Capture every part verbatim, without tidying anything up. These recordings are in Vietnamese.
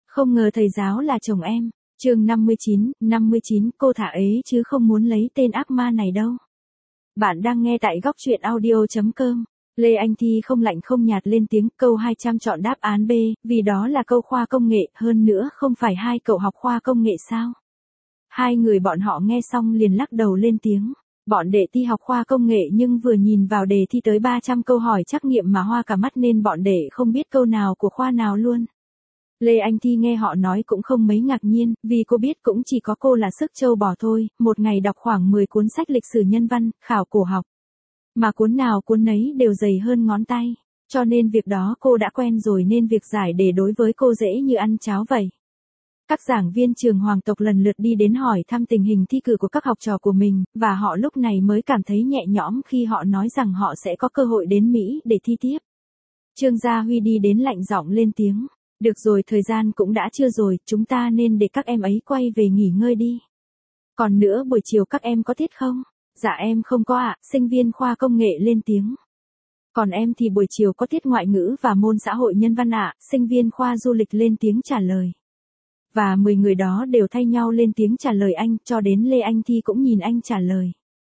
Không ngờ thầy giáo là chồng em. Chương năm mươi chín, năm mươi chín, cô thả ấy chứ không muốn lấy tên ác ma này đâu. Bạn đang nghe tại góc truyện audio chấm com. Lê Anh Thi không lạnh không nhạt lên tiếng, câu hai trăm chọn đáp án B, vì đó là câu khoa công nghệ, hơn nữa không phải hai cậu học khoa công nghệ sao? Hai người bọn họ nghe xong liền lắc đầu lên tiếng. Bọn đệ thi học khoa công nghệ nhưng vừa nhìn vào đề thi tới ba trăm câu hỏi trắc nghiệm mà hoa cả mắt nên bọn đệ không biết câu nào của khoa nào luôn. Lê Anh Thi nghe họ nói cũng không mấy ngạc nhiên, vì cô biết cũng chỉ có cô là sức trâu bò thôi, một ngày đọc khoảng mười cuốn sách lịch sử nhân văn, khảo cổ học. Mà cuốn nào cuốn nấy đều dày hơn ngón tay, cho nên việc đó cô đã quen rồi nên việc giải đề đối với cô dễ như ăn cháo vậy. Các giảng viên trường Hoàng tộc lần lượt đi đến hỏi thăm tình hình thi cử của các học trò của mình, và họ lúc này mới cảm thấy nhẹ nhõm khi họ nói rằng họ sẽ có cơ hội đến Mỹ để thi tiếp. Trương Gia Huy đi đến lạnh giọng lên tiếng. Được rồi, thời gian cũng đã trưa rồi, chúng ta nên để các em ấy quay về nghỉ ngơi đi. Còn nữa, buổi chiều các em có tiết không? Dạ em không có ạ, sinh viên khoa công nghệ lên tiếng. Còn em thì buổi chiều có tiết ngoại ngữ và môn xã hội nhân văn ạ, sinh viên khoa du lịch lên tiếng trả lời. Và mười người đó đều thay nhau lên tiếng trả lời anh, cho đến Lê Anh Thi cũng nhìn anh trả lời.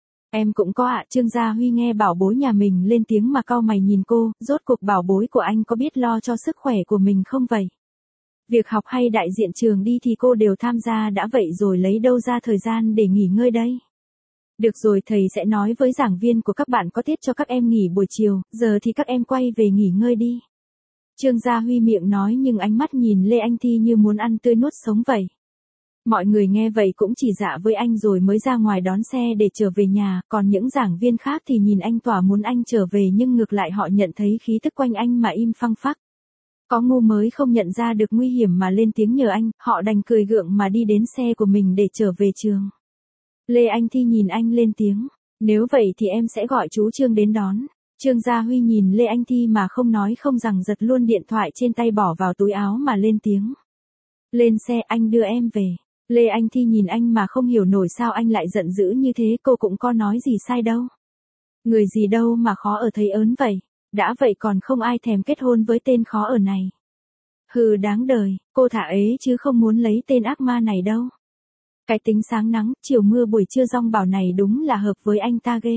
Em cũng có ạ, Trương Gia Huy nghe bảo bối nhà mình lên tiếng mà cau mày nhìn cô, rốt cuộc bảo bối của anh có biết lo cho sức khỏe của mình không vậy? Việc học hay đại diện trường đi thì cô đều tham gia đã vậy rồi lấy đâu ra thời gian để nghỉ ngơi đây? Được rồi, thầy sẽ nói với giảng viên của các bạn có tiết cho các em nghỉ buổi chiều, giờ thì các em quay về nghỉ ngơi đi. Trương Gia Huy miệng nói nhưng ánh mắt nhìn Lê Anh Thi như muốn ăn tươi nuốt sống vậy. Mọi người nghe vậy cũng chỉ dạ với anh rồi mới ra ngoài đón xe để trở về nhà, còn những giảng viên khác thì nhìn anh tỏa muốn anh trở về nhưng ngược lại họ nhận thấy khí tức quanh anh mà im phăng phắc. Có ngu mới không nhận ra được nguy hiểm mà lên tiếng nhờ anh, họ đành cười gượng mà đi đến xe của mình để trở về trường. Lê Anh Thi nhìn anh lên tiếng, nếu vậy thì em sẽ gọi chú Trương đến đón. Trương Gia Huy nhìn Lê Anh Thi mà không nói không rằng giật luôn điện thoại trên tay bỏ vào túi áo mà lên tiếng. Lên xe, anh đưa em về. Lê Anh Thi nhìn anh mà không hiểu nổi sao anh lại giận dữ như thế, cô cũng có nói gì sai đâu. Người gì đâu mà khó ở thấy ớn vậy, đã vậy còn không ai thèm kết hôn với tên khó ở này. Hừ đáng đời, cô thả ấy chứ không muốn lấy tên ác ma này đâu. Cái tính sáng nắng, chiều mưa buổi trưa rong bảo này đúng là hợp với anh ta ghê.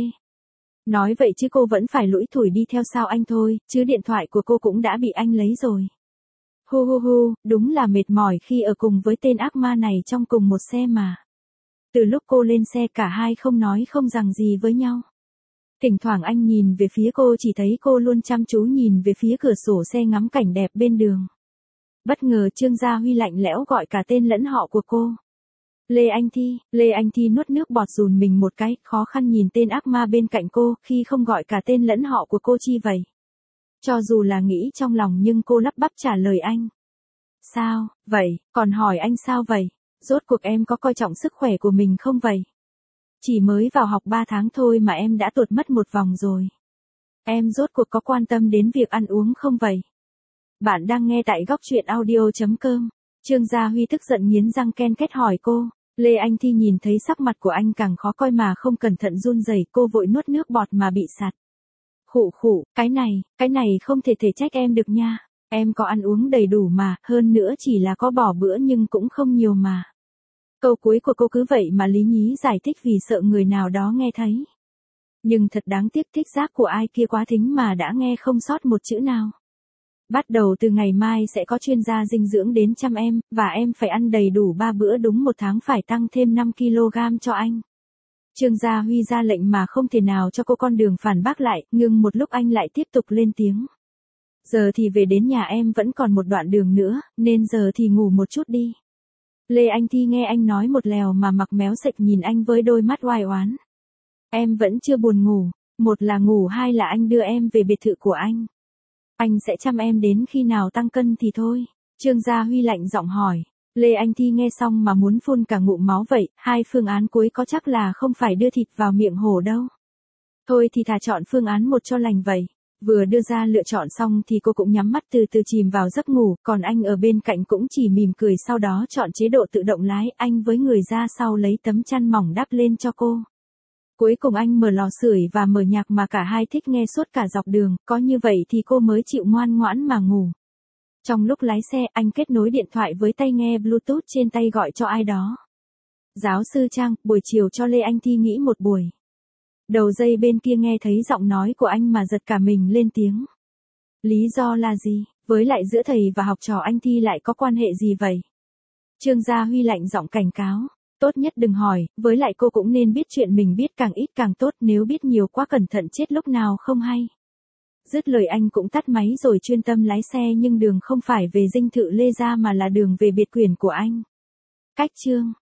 Nói vậy chứ cô vẫn phải lủi thủi đi theo sao anh thôi, chứ điện thoại của cô cũng đã bị anh lấy rồi. Hu hu hu, đúng là mệt mỏi khi ở cùng với tên ác ma này trong cùng một xe mà. Từ lúc cô lên xe cả hai không nói không rằng gì với nhau. Thỉnh thoảng anh nhìn về phía cô chỉ thấy cô luôn chăm chú nhìn về phía cửa sổ xe ngắm cảnh đẹp bên đường. Bất ngờ Trương Gia Huy lạnh lẽo gọi cả tên lẫn họ của cô. Lê Anh Thi, Lê Anh Thi nuốt nước bọt dùn mình một cái, khó khăn nhìn tên ác ma bên cạnh cô, khi không gọi cả tên lẫn họ của cô chi vậy. Cho dù là nghĩ trong lòng nhưng cô lắp bắp trả lời anh. Sao, vậy, còn hỏi anh sao vậy? Rốt cuộc em có coi trọng sức khỏe của mình không vậy? Chỉ mới vào học ba tháng thôi mà em đã tuột mất một vòng rồi. Em rốt cuộc có quan tâm đến việc ăn uống không vậy? Bạn đang nghe tại góc truyện audio chấm com. Trương Gia Huy tức giận nghiến răng ken két hỏi cô. Lê Anh Thi nhìn thấy sắc mặt của anh càng khó coi mà không cẩn thận run rẩy, cô vội nuốt nước bọt mà bị sặc. Khụ khụ, cái này, cái này không thể thể trách em được nha. Em có ăn uống đầy đủ mà, hơn nữa chỉ là có bỏ bữa nhưng cũng không nhiều mà. Câu cuối của cô cứ vậy mà lý nhí giải thích vì sợ người nào đó nghe thấy. Nhưng thật đáng tiếc thích giác của ai kia quá thính mà đã nghe không sót một chữ nào. Bắt đầu từ ngày mai sẽ có chuyên gia dinh dưỡng đến chăm em, và em phải ăn đầy đủ ba bữa đúng một tháng phải tăng thêm năm ki lô gam cho anh. Trương Gia Huy ra lệnh mà không thể nào cho cô con đường phản bác lại, ngừng một lúc anh lại tiếp tục lên tiếng. Giờ thì về đến nhà em vẫn còn một đoạn đường nữa, nên giờ thì ngủ một chút đi. Lê Anh Thi nghe anh nói một lèo mà mặc méo sệch nhìn anh với đôi mắt oai oán. Em vẫn chưa buồn ngủ, một là ngủ hai là anh đưa em về biệt thự của anh. Anh sẽ chăm em đến khi nào tăng cân thì thôi. Trương Gia Huy lạnh giọng hỏi. Lê Anh Thi nghe xong mà muốn phun cả ngụm máu vậy, hai phương án cuối có chắc là không phải đưa thịt vào miệng hổ đâu. Thôi thì thà chọn phương án một cho lành vậy. Vừa đưa ra lựa chọn xong thì cô cũng nhắm mắt từ từ chìm vào giấc ngủ, còn anh ở bên cạnh cũng chỉ mỉm cười sau đó chọn chế độ tự động lái, anh với người ra sau lấy tấm chăn mỏng đắp lên cho cô. Cuối cùng anh mở lò sưởi và mở nhạc mà cả hai thích nghe suốt cả dọc đường, có như vậy thì cô mới chịu ngoan ngoãn mà ngủ. Trong lúc lái xe, anh kết nối điện thoại với tai nghe Bluetooth trên tay gọi cho ai đó. Giáo sư Trang, buổi chiều cho Lê Anh Thi nghỉ một buổi. Đầu dây bên kia nghe thấy giọng nói của anh mà giật cả mình lên tiếng. Lý do là gì? Với lại giữa thầy và học trò anh Thi lại có quan hệ gì vậy? Trương Gia Huy lạnh giọng cảnh cáo. Tốt nhất đừng hỏi, với lại cô cũng nên biết chuyện mình biết càng ít càng tốt, nếu biết nhiều quá cẩn thận chết lúc nào không hay. Dứt lời anh cũng tắt máy rồi chuyên tâm lái xe, nhưng đường không phải về dinh thự Lê Gia mà là đường về biệt quyền của anh. Cách chương